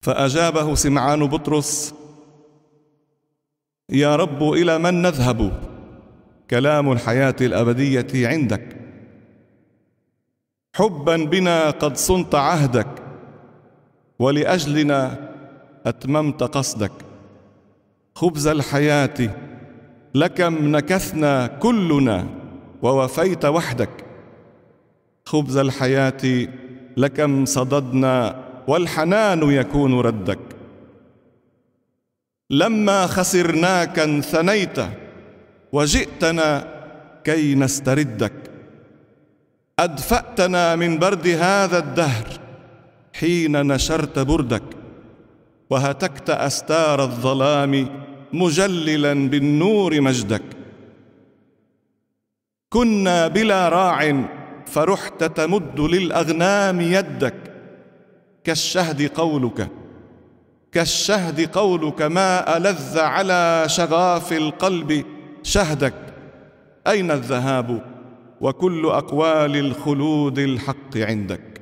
فأجابه سمعان بطرس: يا رب، إلى من نذهب؟ كلام الحياة الأبدية عندك. حبا بنا قد صنت عهدك، ولأجلنا أتممت قصدك. خبز الحياة لكم نكثنا كلنا ووفيت وحدك. خبز الحياة لكم صددنا والحنان يكون ردك. لما خسرناك انثنيت وجئتنا كي نستردك. أدفأتنا من برد هذا الدهر حين نشرت بردك، وهتكت أستار الظلام مجللا بالنور مجدك. كنا بلا راع فرحت تمد للأغنام يدك. كالشهد قولك ما ألذ على شغاف القلب شهدك. أين الذهاب وكل أقوال الخلود الحق عندك؟